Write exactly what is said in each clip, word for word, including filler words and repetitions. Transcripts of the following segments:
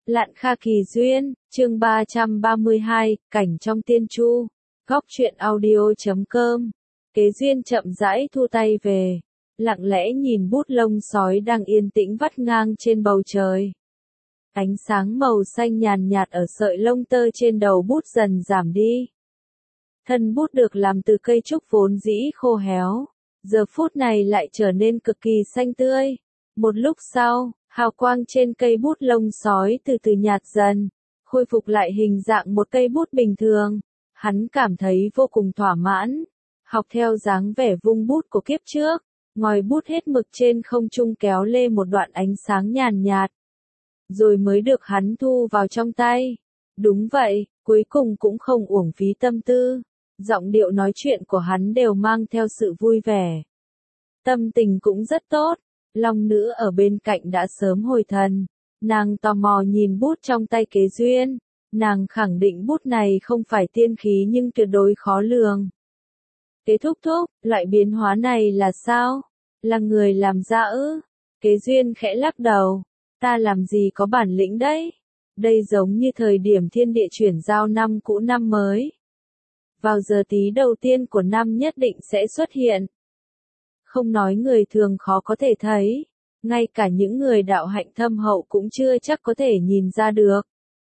Lạn Kha Kỳ Duyên, chương ba trăm ba mươi hai, cảnh trong tiên chu. Góc truyện audio chấm com. Kế Duyên chậm rãi thu tay về, lặng lẽ nhìn bút lông sói đang yên tĩnh vắt ngang trên bầu trời. Ánh sáng màu xanh nhàn nhạt ở sợi lông tơ trên đầu bút dần giảm đi. Thân bút được làm từ cây trúc vốn dĩ khô héo, giờ phút này lại trở nên cực kỳ xanh tươi. Một lúc sau, hào quang trên cây bút lông sói từ từ nhạt dần, khôi phục lại hình dạng một cây bút bình thường. Hắn cảm thấy vô cùng thỏa mãn, học theo dáng vẻ vung bút của kiếp trước, ngòi bút hết mực trên không trung kéo lê một đoạn ánh sáng nhàn nhạt, rồi mới được hắn thu vào trong tay. Đúng vậy, cuối cùng cũng không uổng phí tâm tư, giọng điệu nói chuyện của hắn đều mang theo sự vui vẻ. Tâm tình cũng rất tốt. Long nữ ở bên cạnh đã sớm hồi thần, nàng tò mò nhìn bút trong tay Kế Duyên, nàng khẳng định bút này không phải tiên khí nhưng tuyệt đối khó lường. Kế thúc thúc, loại biến hóa này là sao? Là người làm ra ư? Kế Duyên khẽ lắc đầu, ta làm gì có bản lĩnh đấy? Đây giống như thời điểm thiên địa chuyển giao năm cũ năm mới. Vào giờ tí đầu tiên của năm nhất định sẽ xuất hiện. Không nói người thường khó có thể thấy, ngay cả những người đạo hạnh thâm hậu cũng chưa chắc có thể nhìn ra được.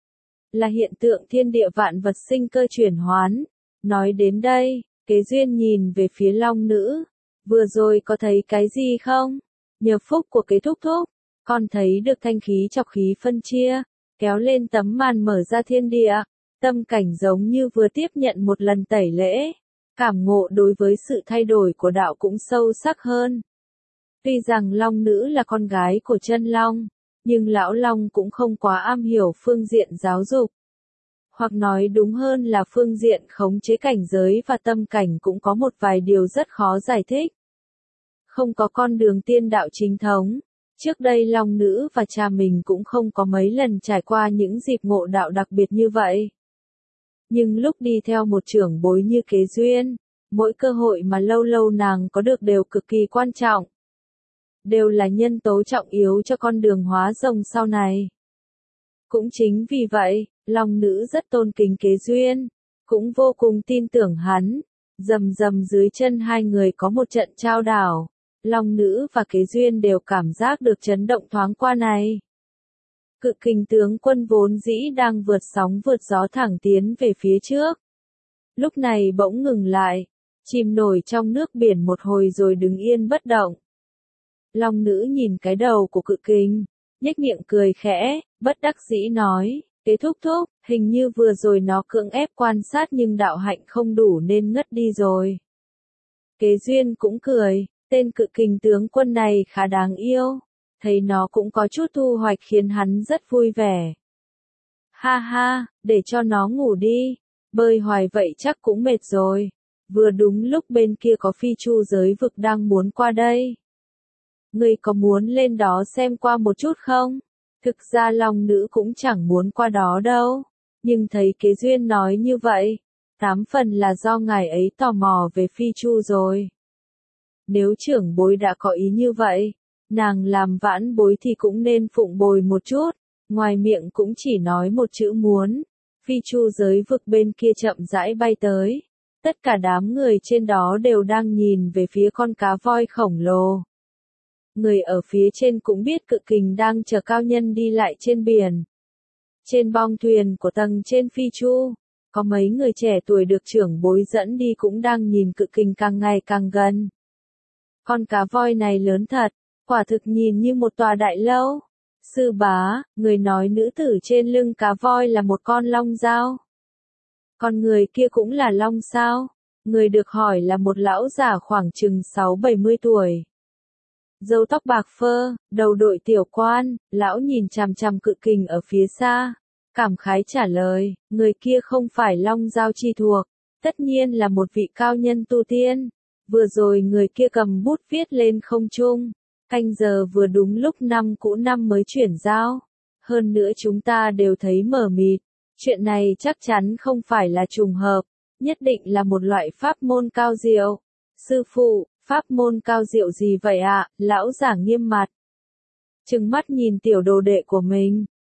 Là hiện tượng thiên địa vạn vật sinh cơ chuyển hoán. Nói đến đây, Kế Duyên nhìn về phía Long nữ. Vừa rồi có thấy cái gì không? Nhờ phúc của Kế thúc thúc, con thấy được thanh khí chọc khí phân chia, kéo lên tấm màn mở ra thiên địa. Tâm cảnh giống như vừa tiếp nhận một lần tẩy lễ. Cảm ngộ đối với sự thay đổi của đạo cũng sâu sắc hơn. Tuy rằng Long nữ là con gái của chân Long, nhưng lão Long cũng không quá am hiểu phương diện giáo dục. Hoặc nói đúng hơn là phương diện khống chế cảnh giới và tâm cảnh cũng có một vài điều rất khó giải thích. Không có con đường tiên đạo chính thống, trước đây Long nữ và cha mình cũng không có mấy lần trải qua những dịp ngộ đạo đặc biệt như vậy. Nhưng lúc đi theo một trưởng bối như Kế Duyên, mỗi cơ hội mà lâu lâu nàng có được đều cực kỳ quan trọng. Đều là nhân tố trọng yếu cho con đường hóa rồng sau này. Cũng chính vì vậy, Long nữ rất tôn kính Kế Duyên, cũng vô cùng tin tưởng hắn. Rầm rầm dưới chân hai người có một trận trao đảo. Long nữ và Kế Duyên đều cảm giác được chấn động thoáng qua này. Cự kình tướng quân vốn dĩ đang vượt sóng vượt gió thẳng tiến về phía trước. Lúc này bỗng ngừng lại, chìm nổi trong nước biển một hồi rồi đứng yên bất động. Long nữ nhìn cái đầu của cự kình, nhếch miệng cười khẽ, bất đắc dĩ nói, Kế thúc thúc, hình như vừa rồi nó cưỡng ép quan sát nhưng đạo hạnh không đủ nên ngất đi rồi. Kế Duyên cũng cười, tên cự kình tướng quân này khá đáng yêu. Thấy nó cũng có chút thu hoạch khiến hắn rất vui vẻ. Ha ha, để cho nó ngủ đi, bơi hoài vậy chắc cũng mệt rồi. Vừa đúng lúc bên kia có phi chu giới vực đang muốn qua đây. Ngươi có muốn lên đó xem qua một chút không? Thực ra Long nữ cũng chẳng muốn qua đó đâu. Nhưng thấy Kế Duyên nói như vậy, tám phần là do ngài ấy tò mò về phi chu rồi. Nếu trưởng bối đã có ý như vậy, nàng làm vãn bối thì cũng nên phụng bồi một chút, ngoài miệng cũng chỉ nói một chữ muốn. Phi chu giới vực bên kia chậm rãi bay tới. Tất cả đám người trên đó đều đang nhìn về phía con cá voi khổng lồ. Người ở phía trên cũng biết cự kình đang chờ cao nhân đi lại trên biển. Trên bong thuyền của tầng trên phi chu, có mấy người trẻ tuổi được trưởng bối dẫn đi cũng đang nhìn cự kình càng ngày càng gần. Con cá voi này lớn thật. Quả thực nhìn như một tòa đại lâu. Sư bá, người nói nữ tử trên lưng cá voi là một con long dao. Con người kia cũng là long sao? Người được hỏi là một lão già khoảng chừng sáu bảy mươi tuổi. Râu tóc bạc phơ, đầu đội tiểu quan, lão nhìn chằm chằm cự kình ở phía xa. Cảm khái trả lời, người kia không phải long dao chi thuộc, tất nhiên là một vị cao nhân tu tiên. Vừa rồi người kia cầm bút viết lên không trung. Canh giờ vừa đúng lúc năm cũ năm mới chuyển giao. Hơn nữa chúng ta đều thấy mờ mịt. Chuyện này chắc chắn không phải là trùng hợp. Nhất định là một loại pháp môn cao diệu. Sư phụ, pháp môn cao diệu gì vậy ạ? Lão giả nghiêm mặt. Trừng mắt nhìn tiểu đồ đệ của mình.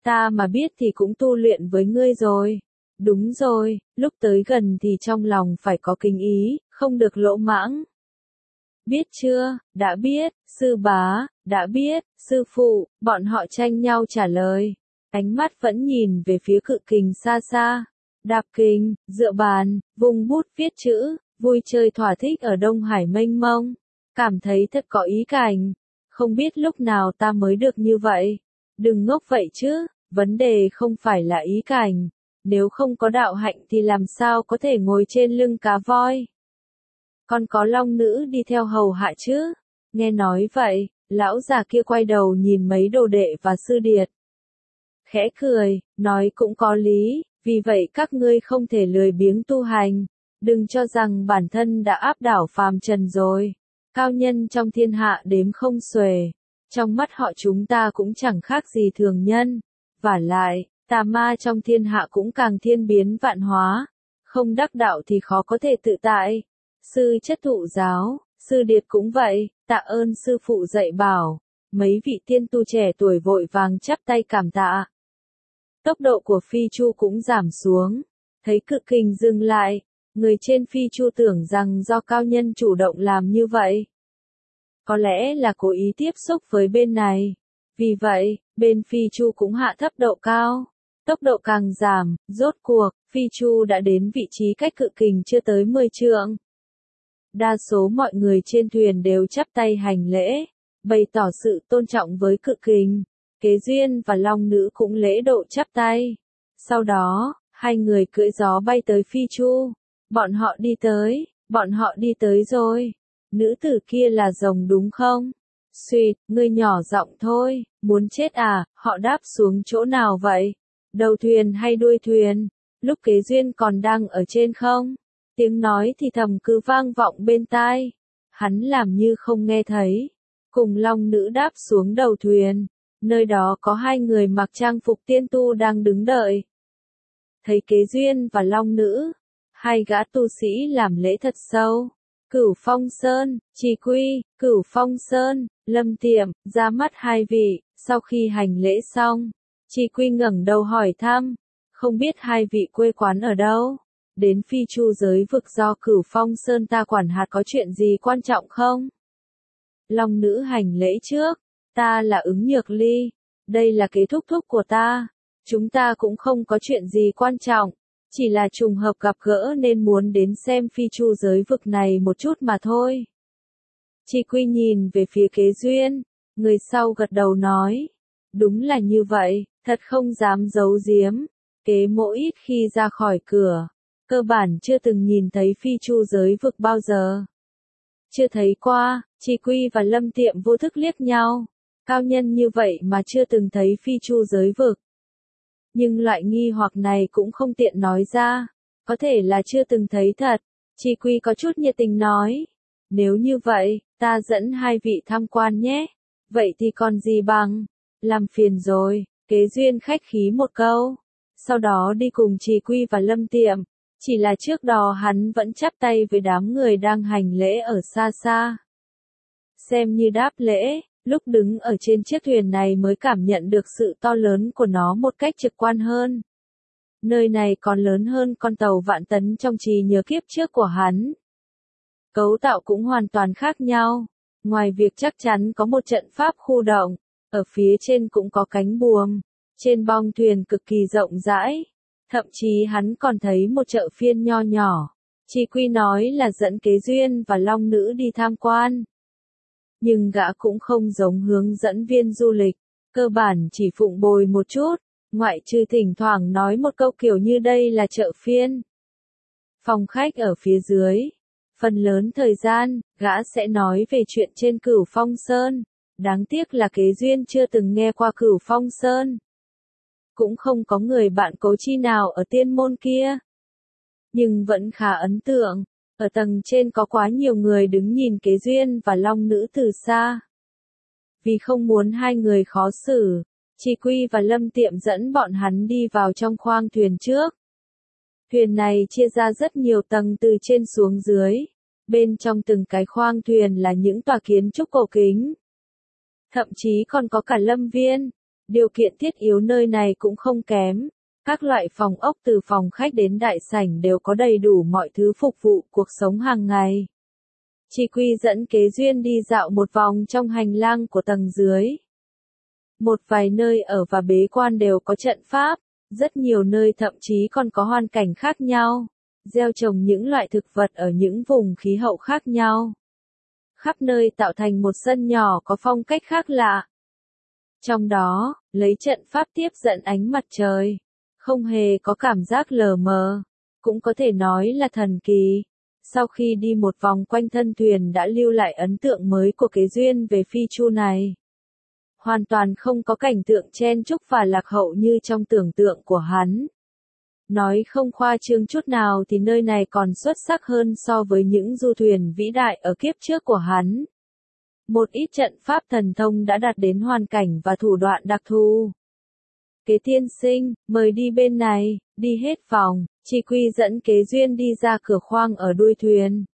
Ta mà biết thì cũng tu luyện với ngươi rồi. Đúng rồi, lúc tới gần thì trong lòng phải có kính ý, không được lỗ mãng. Biết chưa, đã biết, sư bá, đã biết, sư phụ, bọn họ tranh nhau trả lời. Ánh mắt vẫn nhìn về phía cự kình xa xa. Đạp kình, dựa bàn, vùng bút viết chữ, vui chơi thỏa thích ở Đông Hải mênh mông. Cảm thấy thật có ý cảnh. Không biết lúc nào ta mới được như vậy. Đừng ngốc vậy chứ, vấn đề không phải là ý cảnh. Nếu không có đạo hạnh thì làm sao có thể ngồi trên lưng cá voi. Còn có long nữ đi theo hầu hạ chứ. Nghe nói vậy, lão già kia quay đầu nhìn mấy đồ đệ và sư điệt. Khẽ cười, nói cũng có lý, vì vậy các ngươi không thể lười biếng tu hành. Đừng cho rằng bản thân đã áp đảo phàm trần rồi. Cao nhân trong thiên hạ đếm không xuể. Trong mắt họ chúng ta cũng chẳng khác gì thường nhân. Vả lại, tà ma trong thiên hạ cũng càng thiên biến vạn hóa. Không đắc đạo thì khó có thể tự tại. Sư chất thụ giáo, sư điệt cũng vậy, tạ ơn sư phụ dạy bảo. Mấy vị tiên tu trẻ tuổi vội vàng chắp tay cảm tạ. Tốc độ của phi chu cũng giảm xuống. Thấy cự kình dừng lại, người trên phi chu tưởng rằng do cao nhân chủ động làm như vậy. Có lẽ là cố ý tiếp xúc với bên này. Vì vậy, bên phi chu cũng hạ thấp độ cao. Tốc độ càng giảm, rốt cuộc, phi chu đã đến vị trí cách cự kình chưa tới mười trượng. Đa số mọi người trên thuyền đều chắp tay hành lễ, bày tỏ sự tôn trọng với cự kình. Kế Duyên và Long Nữ cũng lễ độ chắp tay. Sau đó, hai người cưỡi gió bay tới phi chu. Bọn họ đi tới, bọn họ đi tới rồi. Nữ tử kia là rồng đúng không? Xuyệt, ngươi nhỏ giọng thôi, muốn chết à, họ đáp xuống chỗ nào vậy? Đầu thuyền hay đuôi thuyền? Lúc Kế Duyên còn đang ở trên không? Tiếng nói thì thầm cứ vang vọng bên tai. Hắn làm như không nghe thấy. Cùng Long Nữ đáp xuống đầu thuyền. Nơi đó có hai người mặc trang phục tiên tu đang đứng đợi. Thấy Kế Duyên và Long Nữ, hai gã tu sĩ làm lễ thật sâu. Cửu Phong Sơn, Trì Quy, Cửu Phong Sơn, Lâm Tiệm, ra mắt hai vị. Sau khi hành lễ xong, Trì Quy ngẩng đầu hỏi thăm, không biết hai vị quê quán ở đâu? Đến phi chu giới vực do Cửu Phong Sơn ta quản hạt có chuyện gì quan trọng không? Long Nữ hành lễ trước, ta là Ứng Nhược Ly, đây là kế thúc thúc của ta. Chúng ta cũng không có chuyện gì quan trọng, chỉ là trùng hợp gặp gỡ nên muốn đến xem phi chu giới vực này một chút mà thôi. Trì Quy nhìn về phía Kế Duyên, người sau gật đầu nói, đúng là như vậy, thật không dám giấu giếm. Kế Mỗ ít khi ra khỏi cửa, cơ bản chưa từng nhìn thấy phi chu giới vực bao giờ. Chưa thấy qua, Trì Quy và Lâm Tiệm vô thức liếc nhau. Cao nhân như vậy mà chưa từng thấy phi chu giới vực. Nhưng loại nghi hoặc này cũng không tiện nói ra. Có thể là chưa từng thấy thật. Trì Quy có chút nhiệt tình nói. Nếu như vậy, ta dẫn hai vị tham quan nhé. Vậy thì còn gì bằng. Làm phiền rồi. Kế Duyên khách khí một câu. Sau đó đi cùng Trì Quy và Lâm Tiệm. Chỉ là trước đó hắn vẫn chắp tay với đám người đang hành lễ ở xa xa. Xem như đáp lễ, lúc đứng ở trên chiếc thuyền này mới cảm nhận được sự to lớn của nó một cách trực quan hơn. Nơi này còn lớn hơn con tàu vạn tấn trong trí nhớ kiếp trước của hắn. Cấu tạo cũng hoàn toàn khác nhau. Ngoài việc chắc chắn có một trận pháp khu động, ở phía trên cũng có cánh buồm. Trên bong thuyền cực kỳ rộng rãi. Thậm chí hắn còn thấy một chợ phiên nho nhỏ. Trì Quy nói là dẫn Kế Duyên và Long Nữ đi tham quan. Nhưng gã cũng không giống hướng dẫn viên du lịch. Cơ bản chỉ phụng bồi một chút. Ngoại trừ thỉnh thoảng nói một câu kiểu như đây là chợ phiên. Phòng khách ở phía dưới. Phần lớn thời gian, gã sẽ nói về chuyện trên Cửu Phong Sơn. Đáng tiếc là Kế Duyên chưa từng nghe qua Cửu Phong Sơn. Cũng không có người bạn cố chi nào ở tiên môn kia. Nhưng vẫn khá ấn tượng. Ở tầng trên có quá nhiều người đứng nhìn Kế Duyên và Long Nữ từ xa. Vì không muốn hai người khó xử, Trì Quy và Lâm Tiệm dẫn bọn hắn đi vào trong khoang thuyền trước. Thuyền này chia ra rất nhiều tầng từ trên xuống dưới. Bên trong từng cái khoang thuyền là những tòa kiến trúc cổ kính. Thậm chí còn có cả lâm viên. Điều kiện thiết yếu nơi này cũng không kém. Các loại phòng ốc từ phòng khách đến đại sảnh đều có đầy đủ mọi thứ phục vụ cuộc sống hàng ngày. Chi Quy dẫn Kế Duyên đi dạo một vòng trong hành lang của tầng dưới. Một vài nơi ở và bế quan đều có trận pháp, rất nhiều nơi thậm chí còn có hoàn cảnh khác nhau, gieo trồng những loại thực vật ở những vùng khí hậu khác nhau. Khắp nơi tạo thành một sân nhỏ có phong cách khác lạ. Trong đó, lấy trận pháp tiếp dẫn ánh mặt trời, không hề có cảm giác lờ mờ, cũng có thể nói là thần kỳ. Sau khi đi một vòng quanh thân thuyền đã lưu lại ấn tượng mới của Kế Duyên về Phi Chu này. Hoàn toàn không có cảnh tượng chen chúc và lạc hậu như trong tưởng tượng của hắn. Nói không khoa trương chút nào thì nơi này còn xuất sắc hơn so với những du thuyền vĩ đại ở kiếp trước của hắn. Một ít trận pháp thần thông đã đạt đến hoàn cảnh và thủ đoạn đặc thù. Kế tiên sinh, mời đi bên này, đi hết vòng. Chi Quy dẫn Kế Duyên đi ra cửa khoang ở đuôi thuyền.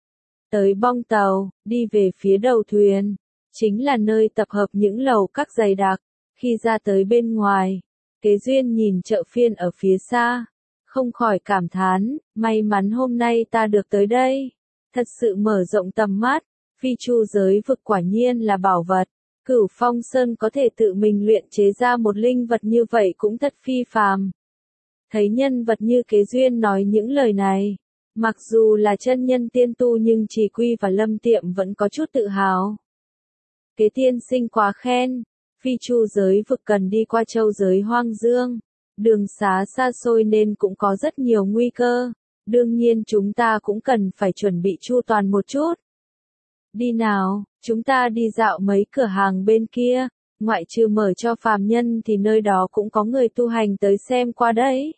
Tới bong tàu, đi về phía đầu thuyền. Chính là nơi tập hợp những lầu các dày đặc. Khi ra tới bên ngoài, Kế Duyên nhìn chợ phiên ở phía xa. Không khỏi cảm thán, may mắn hôm nay ta được tới đây. Thật sự mở rộng tầm mắt. Phi Chu giới vực quả nhiên là bảo vật. Cửu Phong Sơn có thể tự mình luyện chế ra một linh vật như vậy cũng thật phi phàm. Thấy nhân vật như Kế Duyên nói những lời này, mặc dù là chân nhân tiên tu nhưng Chỉ Quy và Lâm Tiệm vẫn có chút tự hào. Kế tiên sinh quá khen, Phi Chu giới vực cần đi qua châu giới hoang dương, đường xá xa xôi nên cũng có rất nhiều nguy cơ, đương nhiên chúng ta cũng cần phải chuẩn bị chu toàn một chút. Đi nào, chúng ta đi dạo mấy cửa hàng bên kia, ngoại trừ mở cho phàm nhân thì nơi đó cũng có người tu hành tới xem qua đấy.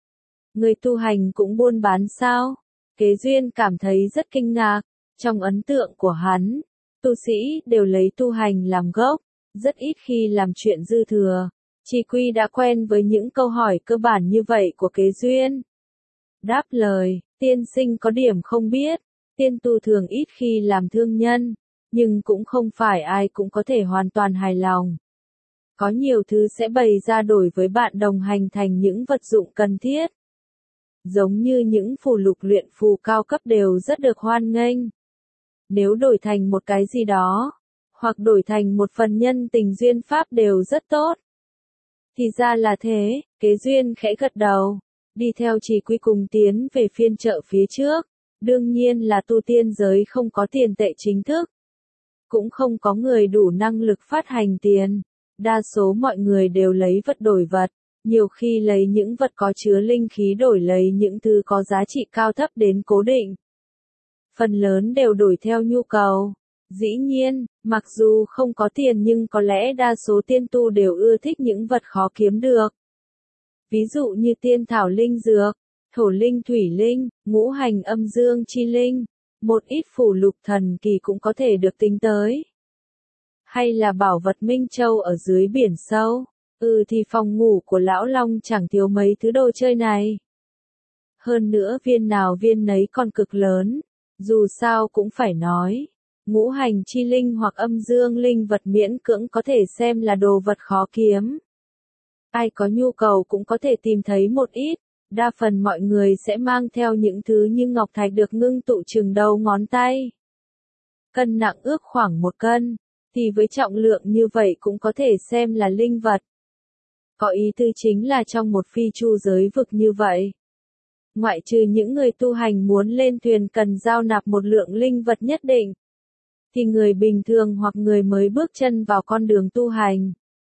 Người tu hành cũng buôn bán sao? Kế Duyên cảm thấy rất kinh ngạc, trong ấn tượng của hắn, tu sĩ đều lấy tu hành làm gốc, rất ít khi làm chuyện dư thừa. Chi Quy đã quen với những câu hỏi cơ bản như vậy của Kế Duyên. Đáp lời, tiên sinh có điểm không biết, tiên tu thường ít khi làm thương nhân, nhưng cũng không phải ai cũng có thể hoàn toàn hài lòng. Có nhiều thứ sẽ bày ra đổi với bạn đồng hành thành những vật dụng cần thiết. Giống như những phù lục luyện phù cao cấp đều rất được hoan nghênh. Nếu đổi thành một cái gì đó, hoặc đổi thành một phần nhân tình duyên pháp đều rất tốt. Thì ra là thế, Kế Duyên khẽ gật đầu, đi theo Chỉ Quy cùng tiến về phiên chợ phía trước. Đương nhiên là tu tiên giới không có tiền tệ chính thức. Cũng không có người đủ năng lực phát hành tiền. Đa số mọi người đều lấy vật đổi vật. Nhiều khi lấy những vật có chứa linh khí đổi lấy những thứ có giá trị cao thấp đến cố định. Phần lớn đều đổi theo nhu cầu. Dĩ nhiên, mặc dù không có tiền nhưng có lẽ đa số tiên tu đều ưa thích những vật khó kiếm được. Ví dụ như tiên thảo linh dược, thổ linh thủy linh, ngũ hành âm dương chi linh, một ít phù lục thần kỳ cũng có thể được tính tới. Hay là bảo vật Minh Châu ở dưới biển sâu, ừ thì phòng ngủ của Lão Long chẳng thiếu mấy thứ đồ chơi này. Hơn nữa viên nào viên nấy còn cực lớn, dù sao cũng phải nói, ngũ hành chi linh hoặc âm dương linh vật miễn cưỡng có thể xem là đồ vật khó kiếm. Ai có nhu cầu cũng có thể tìm thấy một ít. Đa phần mọi người sẽ mang theo những thứ như ngọc thạch được ngưng tụ chừng đầu ngón tay. Cân nặng ước khoảng một cân, thì với trọng lượng như vậy cũng có thể xem là linh vật. Có ý tư chính là trong một phi chu giới vực như vậy. Ngoại trừ những người tu hành muốn lên thuyền cần giao nạp một lượng linh vật nhất định, thì người bình thường hoặc người mới bước chân vào con đường tu hành,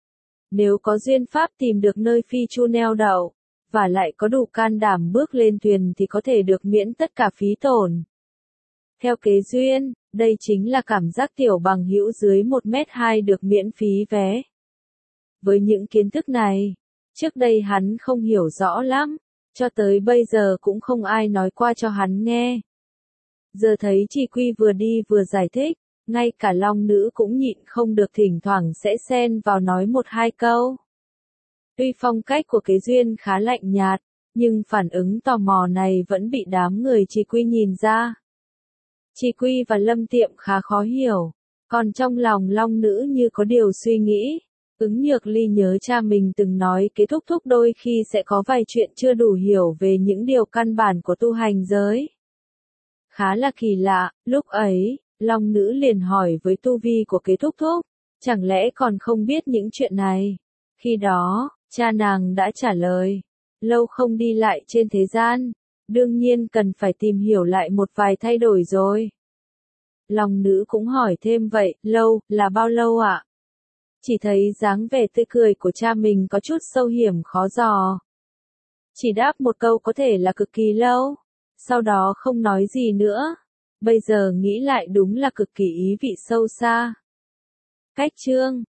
nếu có duyên pháp tìm được nơi phi chu neo đậu, và lại có đủ can đảm bước lên thuyền thì có thể được miễn tất cả phí tổn. Theo Kế Duyên, đây chính là cảm giác tiểu bằng hữu dưới một mét hai được miễn phí vé. Với những kiến thức này, trước đây hắn không hiểu rõ lắm, cho tới bây giờ cũng không ai nói qua cho hắn nghe. Giờ thấy Chỉ Quy vừa đi vừa giải thích, ngay cả Long Nữ cũng nhịn không được thỉnh thoảng sẽ xen vào nói một hai câu. Tuy phong cách của Kế Duyên khá lạnh nhạt, nhưng phản ứng tò mò này vẫn bị đám người Chỉ Quy nhìn ra. Chỉ Quy và Lâm Tiệm khá khó hiểu, còn trong lòng Long Nữ như có điều suy nghĩ. Ứng Nhược Ly nhớ cha mình từng nói kế thúc thúc đôi khi sẽ có vài chuyện chưa đủ hiểu về những điều căn bản của tu hành giới. Khá là kỳ lạ, lúc ấy, Long Nữ liền hỏi với tu vi của kế thúc thúc, chẳng lẽ còn không biết những chuyện này? Khi đó, cha nàng đã trả lời, lâu không đi lại trên thế gian, đương nhiên cần phải tìm hiểu lại một vài thay đổi rồi. Long Nữ cũng hỏi thêm vậy, lâu, là bao lâu ạ? Chỉ thấy dáng vẻ tươi cười của cha mình có chút sâu hiểm khó dò. Chỉ đáp một câu có thể là cực kỳ lâu, sau đó không nói gì nữa. Bây giờ nghĩ lại đúng là cực kỳ ý vị sâu xa. Cách chương